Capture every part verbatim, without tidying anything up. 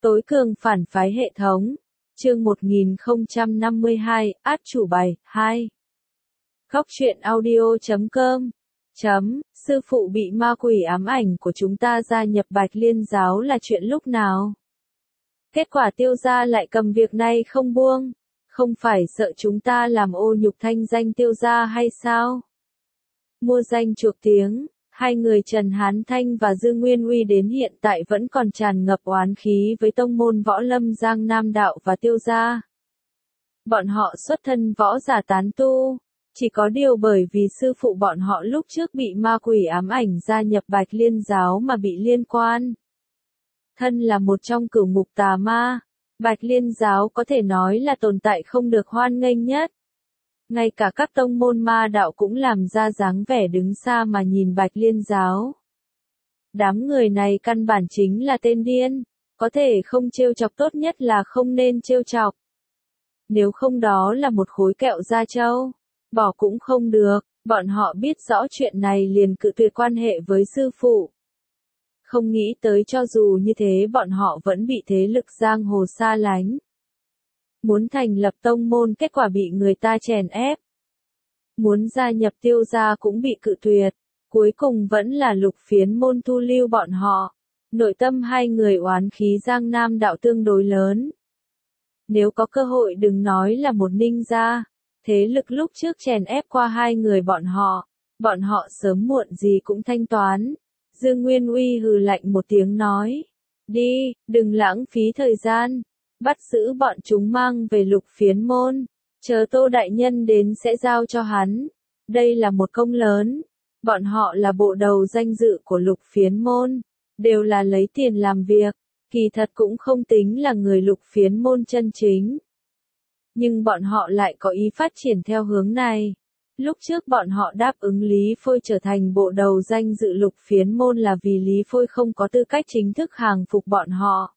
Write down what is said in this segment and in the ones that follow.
Tối cường phản phái hệ thống. Chương một nghìn không trăm năm mươi hai, át chủ bài, hai. Góc truyện audio chấm com. Chấm, sư phụ bị ma quỷ ám ảnh của chúng ta gia nhập Bạch Liên giáo là chuyện lúc nào? Kết quả Tiêu gia lại cầm việc này không buông. Không phải sợ chúng ta làm ô nhục thanh danh Tiêu gia hay sao? Mua danh chuộc tiếng, hai người Trần Hán Thanh và Dương Nguyên Uy đến hiện tại vẫn còn tràn ngập oán khí với tông môn võ lâm Giang Nam Đạo và Tiêu gia. Bọn họ xuất thân võ giả tán tu, chỉ có điều bởi vì sư phụ bọn họ lúc trước bị ma quỷ ám ảnh gia nhập Bạch Liên giáo mà bị liên quan. Thân là một trong cửu ngục tà ma, Bạch Liên giáo có thể nói là tồn tại không được hoan nghênh nhất. Ngay cả các tông môn ma đạo cũng làm ra dáng vẻ đứng xa mà nhìn Bạch Liên giáo. Đám người này căn bản chính là tên điên, có thể không trêu chọc tốt nhất là không nên trêu chọc. Nếu không đó là một khối kẹo da trâu, bỏ cũng không được, bọn họ biết rõ chuyện này liền cự tuyệt quan hệ với sư phụ. Không nghĩ tới cho dù như thế bọn họ vẫn bị thế lực giang hồ xa lánh. Muốn thành lập tông môn kết quả bị người ta chèn ép. Muốn gia nhập Tiêu gia cũng bị cự tuyệt, cuối cùng vẫn là Lục Phiến môn thu lưu bọn họ. Nội tâm hai người oán khí Giang Nam Đạo tương đối lớn. Nếu có cơ hội đừng nói là một ninh gia, thế lực lúc trước chèn ép qua hai người bọn họ, bọn họ sớm muộn gì cũng thanh toán. Dương Nguyên Uy hừ lạnh một tiếng nói, đi, đừng lãng phí thời gian. Bắt giữ bọn chúng mang về Lục Phiến môn, chờ Tô đại nhân đến sẽ giao cho hắn. Đây là một công lớn, bọn họ là bộ đầu danh dự của Lục Phiến môn, đều là lấy tiền làm việc, kỳ thật cũng không tính là người Lục Phiến môn chân chính. Nhưng bọn họ lại có ý phát triển theo hướng này. Lúc trước bọn họ đáp ứng Lý Phôi trở thành bộ đầu danh dự Lục Phiến môn là vì Lý Phôi không có tư cách chính thức hàng phục bọn họ.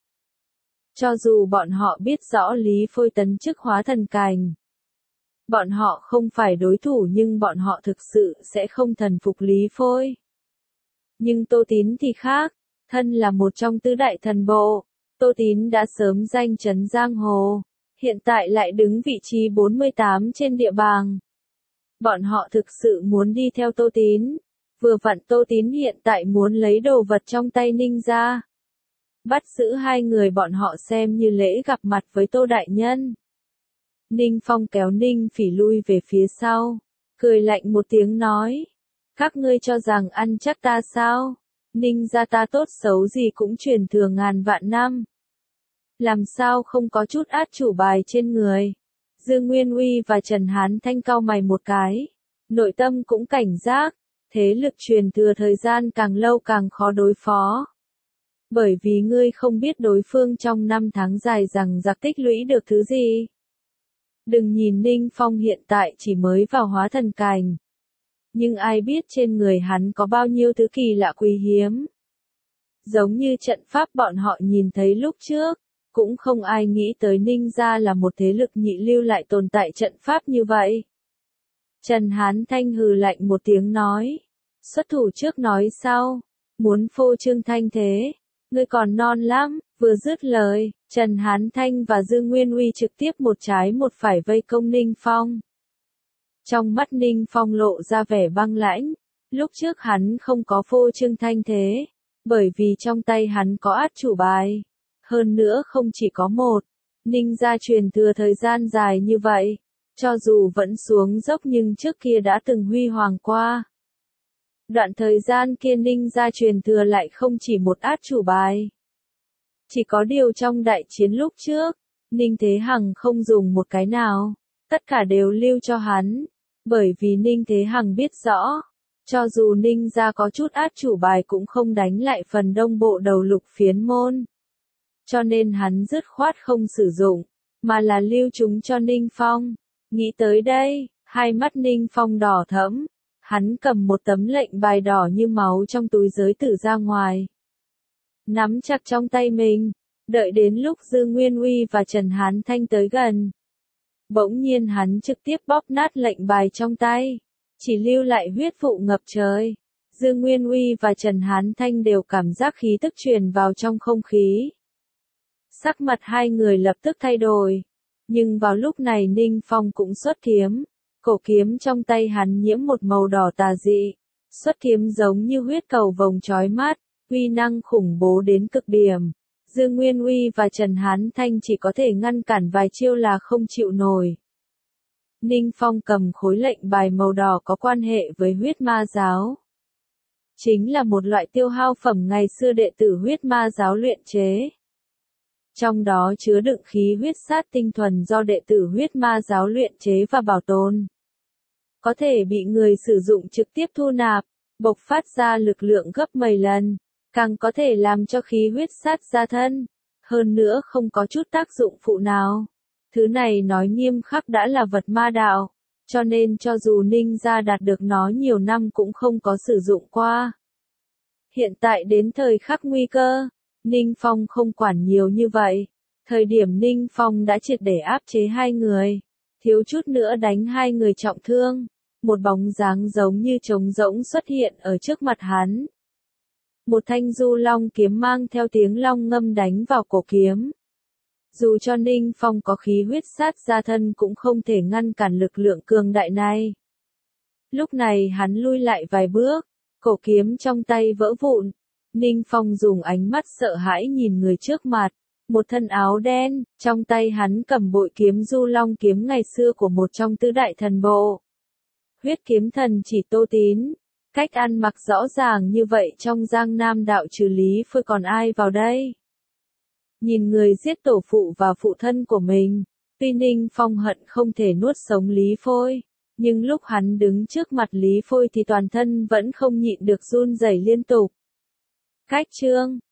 Cho dù bọn họ biết rõ Lý Phôi tấn chức hóa thần cảnh, bọn họ không phải đối thủ nhưng bọn họ thực sự sẽ không thần phục Lý Phôi. Nhưng Tô Tín thì khác, thân là một trong tứ đại thần bộ, Tô Tín đã sớm danh chấn giang hồ, hiện tại lại đứng vị trí bốn mươi tám trên địa bảng. Bọn họ thực sự muốn đi theo Tô Tín, vừa vặn Tô Tín hiện tại muốn lấy đồ vật trong tay Ninh gia. Bắt giữ hai người bọn họ xem như lễ gặp mặt với Tô đại nhân. Ninh Phong kéo Ninh Phỉ lui về phía sau, cười lạnh một tiếng nói, các ngươi cho rằng ăn chắc ta sao? Ninh gia ta tốt xấu gì cũng truyền thừa ngàn vạn năm. Làm sao không có chút át chủ bài trên người? Dương Nguyên Uy và Trần Hán Thanh cau mày một cái, nội tâm cũng cảnh giác, thế lực truyền thừa thời gian càng lâu càng khó đối phó. Bởi vì ngươi không biết đối phương trong năm tháng dài rằng giặc tích lũy được thứ gì. Đừng nhìn Ninh Phong hiện tại chỉ mới vào hóa thần cảnh. Nhưng ai biết trên người hắn có bao nhiêu thứ kỳ lạ quý hiếm. Giống như trận pháp bọn họ nhìn thấy lúc trước, cũng không ai nghĩ tới Ninh gia là một thế lực nhị lưu lại tồn tại trận pháp như vậy. Trần Hán Thanh hừ lạnh một tiếng nói, xuất thủ trước nói sau, muốn phô trương thanh thế. Ngươi còn non lắm, vừa dứt lời, Trần Hán Thanh và Dương Nguyên Uy trực tiếp một trái một phải vây công Ninh Phong. Trong mắt Ninh Phong lộ ra vẻ băng lãnh, lúc trước hắn không có phô trương thanh thế, bởi vì trong tay hắn có át chủ bài. Hơn nữa không chỉ có một, Ninh gia truyền thừa thời gian dài như vậy, cho dù vẫn xuống dốc nhưng trước kia đã từng huy hoàng qua. Đoạn thời gian kia Ninh gia truyền thừa lại không chỉ một át chủ bài. Chỉ có điều trong đại chiến lúc trước, Ninh Thế Hằng không dùng một cái nào, tất cả đều lưu cho hắn, bởi vì Ninh Thế Hằng biết rõ, cho dù Ninh gia có chút át chủ bài cũng không đánh lại phần đông bộ đầu Lục Phiến môn. Cho nên hắn dứt khoát không sử dụng, mà là lưu chúng cho Ninh Phong. Nghĩ tới đây, hai mắt Ninh Phong đỏ thẫm. Hắn cầm một tấm lệnh bài đỏ như máu trong túi giới tử ra ngoài. Nắm chặt trong tay mình, đợi đến lúc Dương Nguyên Uy và Trần Hán Thanh tới gần. Bỗng nhiên hắn trực tiếp bóp nát lệnh bài trong tay, chỉ lưu lại huyết vụ ngập trời. Dương Nguyên Uy và Trần Hán Thanh đều cảm giác khí tức truyền vào trong không khí. Sắc mặt hai người lập tức thay đổi. Nhưng vào lúc này Ninh Phong cũng xuất kiếm. Cổ kiếm trong tay hắn nhiễm một màu đỏ tà dị. Xuất kiếm giống như huyết cầu vồng chói mắt, uy năng khủng bố đến cực điểm. Dương Nguyên Uy và Trần Hán Thanh chỉ có thể ngăn cản vài chiêu là không chịu nổi. Ninh Phong cầm khối lệnh bài màu đỏ có quan hệ với huyết ma giáo. Chính là một loại tiêu hao phẩm ngày xưa đệ tử huyết ma giáo luyện chế. Trong đó chứa đựng khí huyết sát tinh thuần do đệ tử huyết ma giáo luyện chế và bảo tồn. Có thể bị người sử dụng trực tiếp thu nạp, bộc phát ra lực lượng gấp mười lần, càng có thể làm cho khí huyết sát ra thân. Hơn nữa không có chút tác dụng phụ nào. Thứ này nói nghiêm khắc đã là vật ma đạo, cho nên cho dù Ninh gia đạt được nó nhiều năm cũng không có sử dụng qua. Hiện tại đến thời khắc nguy cơ, Ninh Phong không quản nhiều như vậy. Thời điểm Ninh Phong đã triệt để áp chế hai người, thiếu chút nữa đánh hai người trọng thương. Một bóng dáng giống như trống rỗng xuất hiện ở trước mặt hắn. Một thanh du long kiếm mang theo tiếng long ngâm đánh vào cổ kiếm. Dù cho Ninh Phong có khí huyết sát ra thân cũng không thể ngăn cản lực lượng cường đại này. Lúc này hắn lui lại vài bước, cổ kiếm trong tay vỡ vụn. Ninh Phong dùng ánh mắt sợ hãi nhìn người trước mặt. Một thân áo đen, trong tay hắn cầm bội kiếm du long kiếm ngày xưa của một trong tứ đại thần bộ. Huyết kiếm thần chỉ Tô Tín. Cách ăn mặc rõ ràng như vậy trong Giang Nam đạo trừ Lý Phôi còn ai vào đây? Nhìn người giết tổ phụ và phụ thân của mình, tuy Ninh Phong hận không thể nuốt sống Lý Phôi, nhưng lúc hắn đứng trước mặt Lý Phôi thì toàn thân vẫn không nhịn được run rẩy liên tục. Cách chương